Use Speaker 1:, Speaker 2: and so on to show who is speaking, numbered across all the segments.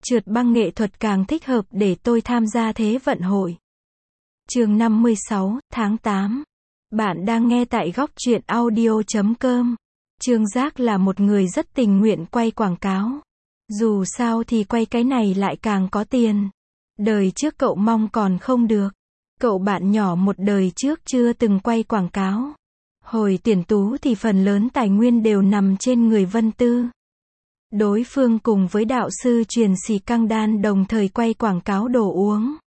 Speaker 1: Trượt băng nghệ thuật càng thích hợp để tôi tham gia Thế vận hội. Chương 56, tháng 8. Bạn đang nghe tại góc truyện audio.com. Trương Giác là một người rất tình nguyện quay quảng cáo. Dù sao thì quay cái này lại càng có tiền. Đời trước cậu mong còn không được. Cậu bạn nhỏ một đời trước chưa từng quay quảng cáo. Hồi tuyển tú thì phần lớn tài nguyên đều nằm trên người Vân Tư. Đối phương cùng với đạo sư truyền xì căng đan đồng thời quay quảng cáo đồ uống.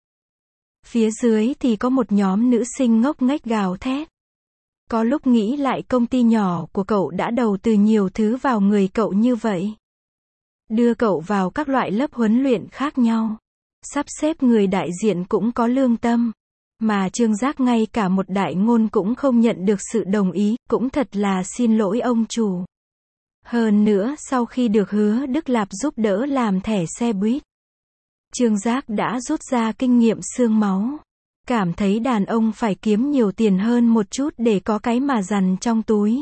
Speaker 1: Phía dưới thì có một nhóm nữ sinh ngốc nghếch gào thét. Có lúc nghĩ lại công ty nhỏ của cậu đã đầu tư nhiều thứ vào người cậu như vậy. Đưa cậu vào các loại lớp huấn luyện khác nhau. Sắp xếp người đại diện cũng có lương tâm. Mà Trương Giác ngay cả một đại ngôn cũng không nhận được sự đồng ý, cũng thật là xin lỗi ông chủ. Hơn nữa sau khi được Hứa Đức Lạp giúp đỡ làm thẻ xe buýt, Trương Giác đã rút ra kinh nghiệm xương máu. Cảm thấy đàn ông phải kiếm nhiều tiền hơn một chút để có cái mà dằn trong túi.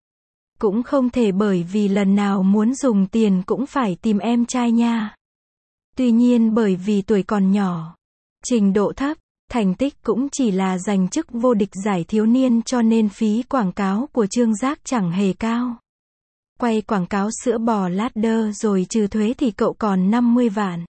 Speaker 1: Cũng không thể bởi vì lần nào muốn dùng tiền cũng phải tìm em trai nha. Tuy nhiên bởi vì tuổi còn nhỏ, trình độ thấp, thành tích cũng chỉ là giành chức vô địch giải thiếu niên cho nên phí quảng cáo của Trương Giác chẳng hề cao. Quay quảng cáo sữa bò ladder rồi trừ thuế thì cậu còn 50 vạn.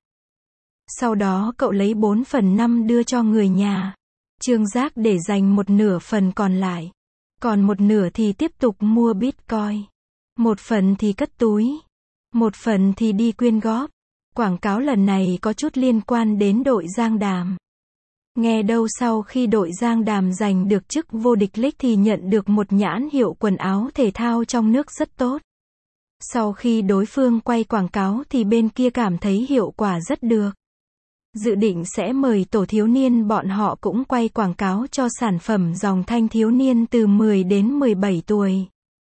Speaker 1: Sau đó cậu lấy 4/5 đưa cho người nhà. Trương Giác để dành một nửa phần còn lại. Còn một nửa thì tiếp tục mua Bitcoin. Một phần thì cất túi. Một phần thì đi quyên góp. Quảng cáo lần này có chút liên quan đến đội Giang Đàm. Nghe đâu sau khi đội Giang Đàm giành được chức vô địch league thì nhận được một nhãn hiệu quần áo thể thao trong nước rất tốt. Sau khi đối phương quay quảng cáo thì bên kia cảm thấy hiệu quả rất được. Dự định sẽ mời tổ thiếu niên bọn họ cũng quay quảng cáo cho sản phẩm dòng thanh thiếu niên từ 10 đến 17 tuổi.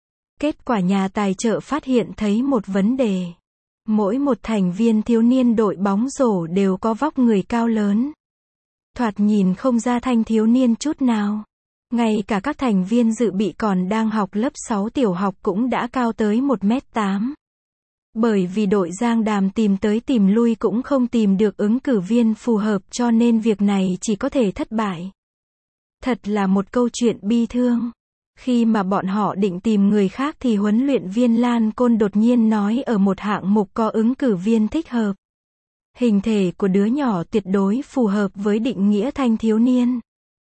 Speaker 1: Kết quả nhà tài trợ phát hiện thấy một vấn đề. Mỗi một thành viên thiếu niên đội bóng rổ đều có vóc người cao lớn. Thoạt nhìn không ra thanh thiếu niên chút nào. Ngay cả các thành viên dự bị còn đang học lớp 6 tiểu học cũng đã cao tới 1m8. Bởi vì đội Giang Đàm tìm tới tìm lui cũng không tìm được ứng cử viên phù hợp cho nên việc này chỉ có thể thất bại. Thật là một câu chuyện bi thương. Khi mà bọn họ định tìm người khác thì huấn luyện viên Lan Côn đột nhiên nói ở một hạng mục có ứng cử viên thích hợp. Hình thể của đứa nhỏ tuyệt đối phù hợp với định nghĩa thanh thiếu niên.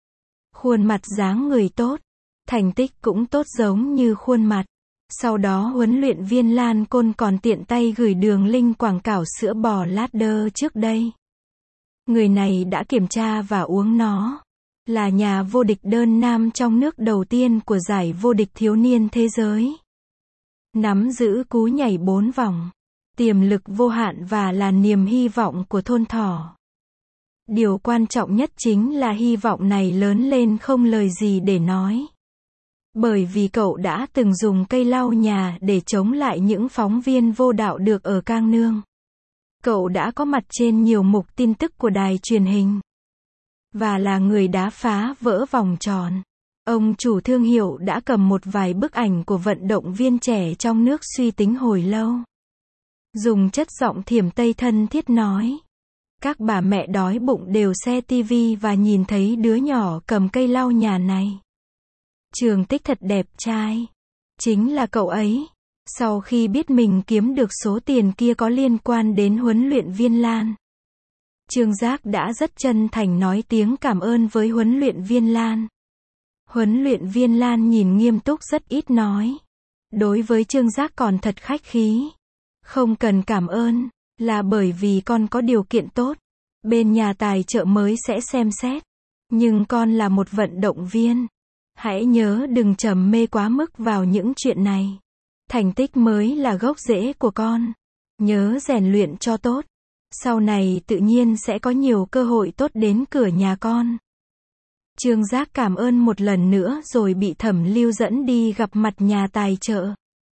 Speaker 1: Khuôn mặt dáng người tốt, thành tích cũng tốt giống như khuôn mặt. Sau đó huấn luyện viên Lan Côn còn tiện tay gửi đường link quảng cáo sữa bò ladder trước đây. Người này đã kiểm tra và uống nó. Là nhà vô địch đơn nam trong nước đầu tiên của giải vô địch thiếu niên thế giới. Nắm giữ cú nhảy 4 vòng. Tiềm lực vô hạn và là niềm hy vọng của thôn Thỏ. Điều quan trọng nhất chính là hy vọng này lớn lên không lời gì để nói. Bởi vì cậu đã từng dùng cây lau nhà để chống lại những phóng viên vô đạo được ở Cang Nương. Cậu đã có mặt trên nhiều mục tin tức của đài truyền hình. Và là người đá phá vỡ vòng tròn. Ông chủ thương hiệu đã cầm một vài bức ảnh của vận động viên trẻ trong nước suy tính hồi lâu. Dùng chất giọng thiểm Tây thân thiết nói. Các bà mẹ đói bụng đều xe tivi và nhìn thấy đứa nhỏ cầm cây lau nhà này. Trường Tích thật đẹp trai. Chính là cậu ấy. Sau khi biết mình kiếm được số tiền kia có liên quan đến huấn luyện viên Lan, Trương Giác đã rất chân thành nói tiếng cảm ơn với huấn luyện viên Lan. Huấn luyện viên Lan nhìn nghiêm túc rất ít nói. Đối với Trương Giác còn thật khách khí. Không cần cảm ơn, là bởi vì con có điều kiện tốt. Bên nhà tài trợ mới sẽ xem xét. Nhưng con là một vận động viên. Hãy nhớ đừng trầm mê quá mức vào những chuyện này. Thành tích mới là gốc rễ của con. Nhớ rèn luyện cho tốt. Sau này tự nhiên sẽ có nhiều cơ hội tốt đến cửa nhà con. Trương Giác cảm ơn một lần nữa rồi bị Thẩm Lưu dẫn đi gặp mặt nhà tài trợ.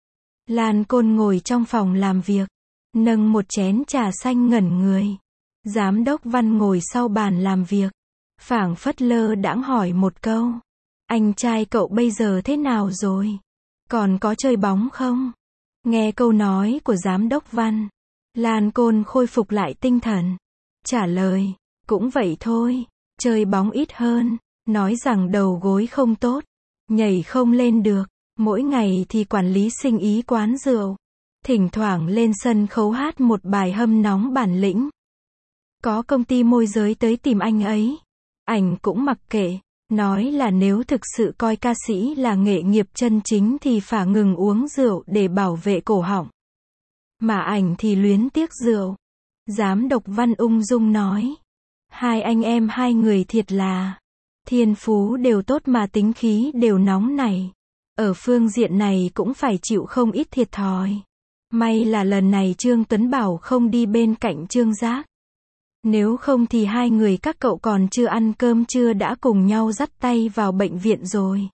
Speaker 1: Lan Côn ngồi trong phòng làm việc, nâng một chén trà xanh ngẩn người. Giám đốc Văn ngồi sau bàn làm việc, phảng phất lơ đãng hỏi một câu. Anh trai cậu bây giờ thế nào rồi? Còn có chơi bóng không? Nghe câu nói của giám đốc Văn, Lan Côn khôi phục lại tinh thần. Trả lời, cũng vậy thôi, chơi bóng ít hơn, nói rằng đầu gối không tốt, nhảy không lên được, mỗi ngày thì quản lý sinh ý quán rượu, thỉnh thoảng lên sân khấu hát một bài hâm nóng bản lĩnh. Có công ty môi giới tới tìm anh ấy, ảnh cũng mặc kệ, nói là nếu thực sự coi ca sĩ là nghề nghiệp chân chính thì phải ngừng uống rượu để bảo vệ cổ họng. Mà ảnh thì luyến tiếc rượu. Giám đốc Văn ung dung nói, hai anh em hai người thiệt là thiên phú đều tốt mà tính khí đều nóng nảy. Ở phương diện này cũng phải chịu không ít thiệt thòi. May là lần này Trương Tuấn Bảo không đi bên cạnh Trương Giác. Nếu không thì hai người các cậu còn chưa ăn cơm trưa đã cùng nhau dắt tay vào bệnh viện rồi.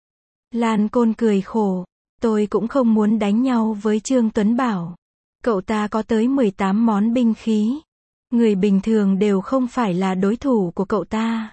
Speaker 1: Lan Côn cười khổ, tôi cũng không muốn đánh nhau với Trương Tuấn Bảo. Cậu ta có tới 18 món binh khí. Người bình thường đều không phải là đối thủ của cậu ta.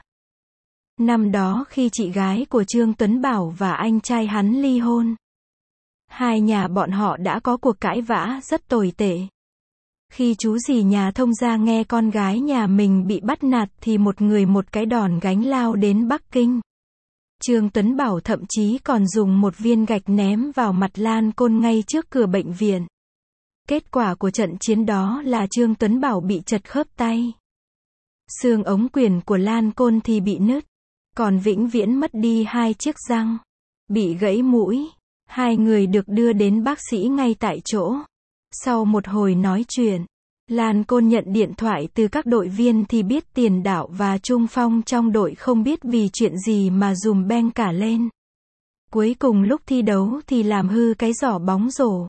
Speaker 1: Năm đó khi chị gái của Trương Tuấn Bảo và anh trai hắn ly hôn, hai nhà bọn họ đã có cuộc cãi vã rất tồi tệ. Khi chú rể nhà thông gia nghe con gái nhà mình bị bắt nạt thì một người một cái đòn gánh lao đến Bắc Kinh. Trương Tuấn Bảo thậm chí còn dùng một viên gạch ném vào mặt Lan Côn ngay trước cửa bệnh viện. Kết quả của trận chiến đó là Trương Tuấn Bảo bị chật khớp tay. Xương ống quyền của Lan Côn thì bị nứt, còn vĩnh viễn mất đi hai chiếc răng, bị gãy mũi. Hai người được đưa đến bác sĩ ngay tại chỗ. Sau một hồi nói chuyện, Lan Côn nhận điện thoại từ các đội viên thì biết tiền đạo và trung phong trong đội không biết vì chuyện gì mà dùm beng cả lên. Cuối cùng lúc thi đấu thì làm hư cái giỏ bóng rổ.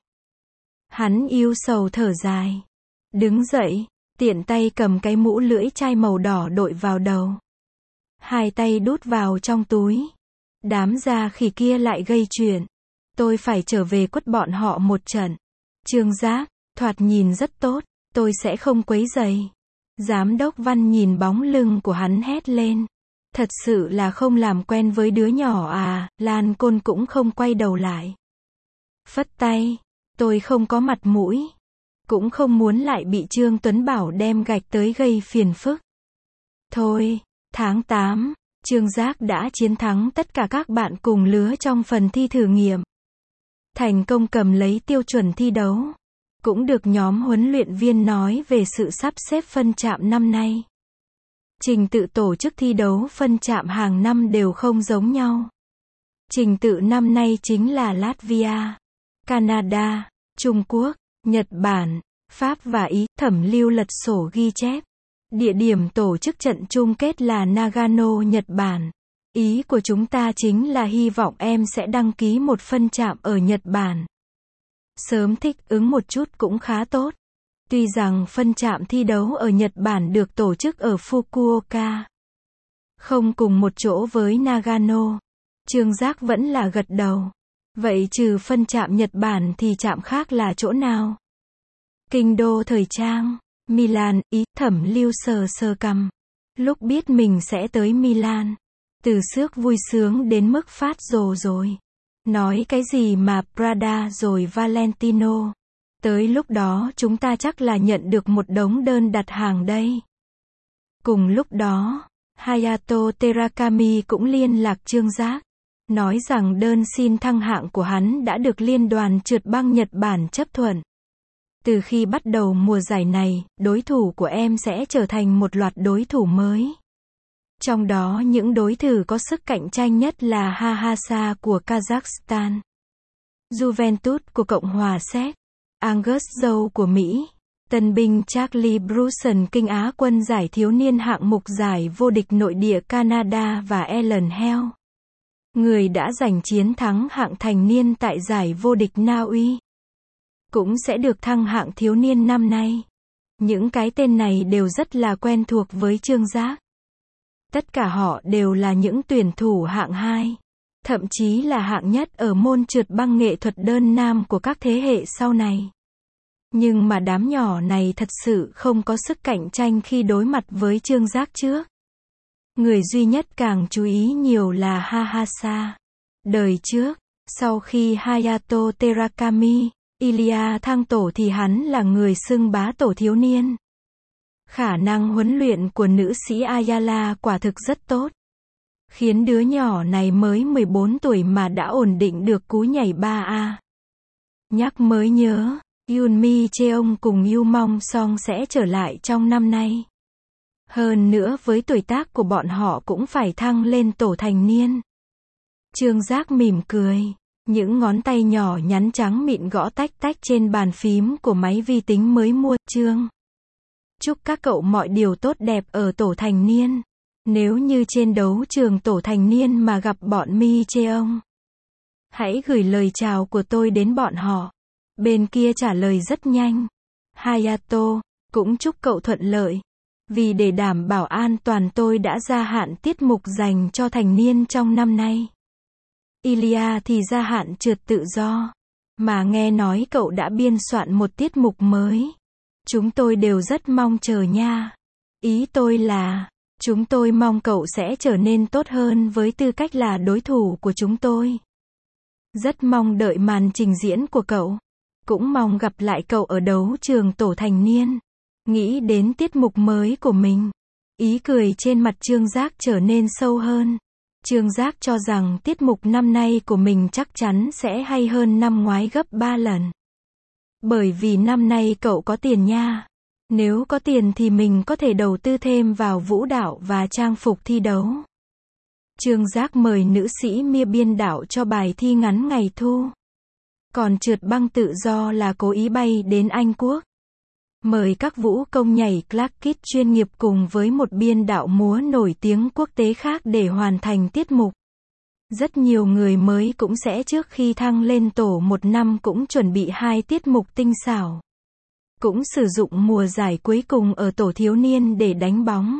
Speaker 1: Hắn yêu sầu thở dài, đứng dậy, tiện tay cầm cái mũ lưỡi chai màu đỏ đội vào đầu. Hai tay đút vào trong túi. Đám gia khỉ kia lại gây chuyện. Tôi phải trở về quất bọn họ một trận. Trương Giác, thoạt nhìn rất tốt, tôi sẽ không quấy rầy. Giám đốc Văn nhìn bóng lưng của hắn hét lên. Thật sự là không làm quen với đứa nhỏ à, Lan Côn cũng không quay đầu lại. Phất tay, tôi không có mặt mũi. Cũng không muốn lại bị Trương Tuấn Bảo đem gạch tới gây phiền phức. Thôi, tháng 8, Trương Giác đã chiến thắng tất cả các bạn cùng lứa trong phần thi thử nghiệm. Thành công cầm lấy tiêu chuẩn thi đấu. Cũng được nhóm huấn luyện viên nói về sự sắp xếp phân trạm năm nay. Trình tự tổ chức thi đấu phân trạm hàng năm đều không giống nhau. Trình tự năm nay chính là Latvia, Canada, Trung Quốc, Nhật Bản, Pháp và Ý. Thẩm lưu lật sổ ghi chép. Địa điểm tổ chức trận chung kết là Nagano, Nhật Bản. Ý của chúng ta chính là hy vọng em sẽ đăng ký một phân trạm ở Nhật Bản. Sớm thích ứng một chút cũng khá tốt. Tuy rằng phân trạm thi đấu ở Nhật Bản được tổ chức ở Fukuoka, không cùng một chỗ với Nagano. Trương Giác vẫn là gật đầu. Vậy trừ phân trạm Nhật Bản thì trạm khác là chỗ nào? Kinh đô thời trang, Milan, Ý. Thẩm lưu sờ sờ cằm. Lúc biết mình sẽ tới Milan, từ xước vui sướng đến mức phát rồ rồi. Nói cái gì mà Prada rồi Valentino. Tới lúc đó chúng ta chắc là nhận được một đống đơn đặt hàng đây. Cùng lúc đó, Hayato Terakami cũng liên lạc Trương Giác. Nói rằng đơn xin thăng hạng của hắn đã được liên đoàn trượt băng Nhật Bản chấp thuận. Từ khi bắt đầu mùa giải này, đối thủ của em sẽ trở thành một loạt đối thủ mới. Trong đó những đối thủ có sức cạnh tranh nhất là Hahasa của Kazakhstan, Juventus của Cộng hòa Séc, Angus Joe của Mỹ, tân binh Charlie Brunson kinh Á quân giải thiếu niên hạng mục giải vô địch nội địa Canada và Ellen Hell, người đã giành chiến thắng hạng thành niên tại giải vô địch Na Uy, cũng sẽ được thăng hạng thiếu niên năm nay. Những cái tên này đều rất là quen thuộc với Trương Giác. Tất cả họ đều là những tuyển thủ hạng 2, thậm chí là hạng nhất ở môn trượt băng nghệ thuật đơn nam của các thế hệ sau này. Nhưng mà đám nhỏ này thật sự không có sức cạnh tranh khi đối mặt với Trương Giác trước. Người duy nhất càng chú ý nhiều là Hahasa. Đời trước, sau khi Hayato Terakami Ilya thăng tổ thì hắn là người xưng bá tổ thiếu niên. Khả năng huấn luyện của nữ sĩ Ayala quả thực rất tốt, khiến đứa nhỏ này mới 14 tuổi mà đã ổn định được cú nhảy 3A. Nhắc mới nhớ, Yoon Mi Cheong cùng Yu Mong Song sẽ trở lại trong năm nay. Hơn nữa với tuổi tác của bọn họ cũng phải thăng lên tổ thành niên. Trương Giác mỉm cười, những ngón tay nhỏ nhắn trắng mịn gõ tách tách trên bàn phím của máy vi tính mới mua. Trương, chúc các cậu mọi điều tốt đẹp ở tổ thành niên. Nếu như trên đấu trường tổ thành niên mà gặp bọn Mi Cheong, hãy gửi lời chào của tôi đến bọn họ. Bên kia trả lời rất nhanh. Hayato, cũng chúc cậu thuận lợi. Vì để đảm bảo an toàn tôi đã gia hạn tiết mục dành cho thành niên trong năm nay. Ilya thì gia hạn trượt tự do. Mà nghe nói cậu đã biên soạn một tiết mục mới. Chúng tôi đều rất mong chờ nha. Ý tôi là, chúng tôi mong cậu sẽ trở nên tốt hơn với tư cách là đối thủ của chúng tôi. Rất mong đợi màn trình diễn của cậu. Cũng mong gặp lại cậu ở đấu trường tổ thành niên. Nghĩ đến tiết mục mới của mình, ý cười trên mặt Trương Giác trở nên sâu hơn. Trương Giác cho rằng tiết mục năm nay của mình chắc chắn sẽ hay hơn năm ngoái gấp 3 lần. Bởi vì năm nay cậu có tiền nha. Nếu có tiền thì mình có thể đầu tư thêm vào vũ đạo và trang phục thi đấu. Trương Giác mời nữ sĩ Mia biên đạo cho bài thi ngắn ngày thu. Còn trượt băng tự do là cố ý bay đến Anh Quốc. Mời các vũ công nhảy Clark Kid chuyên nghiệp cùng với một biên đạo múa nổi tiếng quốc tế khác để hoàn thành tiết mục. Rất nhiều người mới cũng sẽ trước khi thăng lên tổ một năm cũng chuẩn bị 2 tiết mục tinh xảo. Cũng sử dụng mùa giải cuối cùng ở tổ thiếu niên để đánh bóng.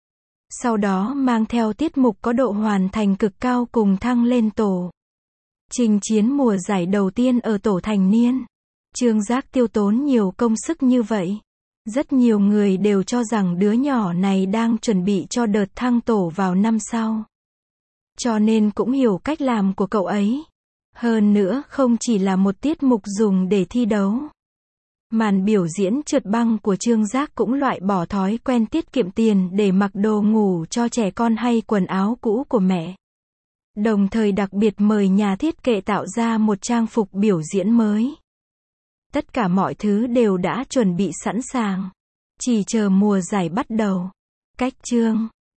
Speaker 1: Sau đó mang theo tiết mục có độ hoàn thành cực cao cùng thăng lên tổ. Trình chiến mùa giải đầu tiên ở tổ thành niên. Trương Giác tiêu tốn nhiều công sức như vậy. Rất nhiều người đều cho rằng đứa nhỏ này đang chuẩn bị cho đợt thăng tổ vào năm sau. Cho nên cũng hiểu cách làm của cậu ấy. Hơn nữa không chỉ là một tiết mục dùng để thi đấu. Màn biểu diễn trượt băng của Trương Giác cũng loại bỏ thói quen tiết kiệm tiền để mặc đồ ngủ cho trẻ con hay quần áo cũ của mẹ. Đồng thời đặc biệt mời nhà thiết kế tạo ra một trang phục biểu diễn mới. Tất cả mọi thứ đều đã chuẩn bị sẵn sàng. Chỉ chờ mùa giải bắt đầu. Cách Trương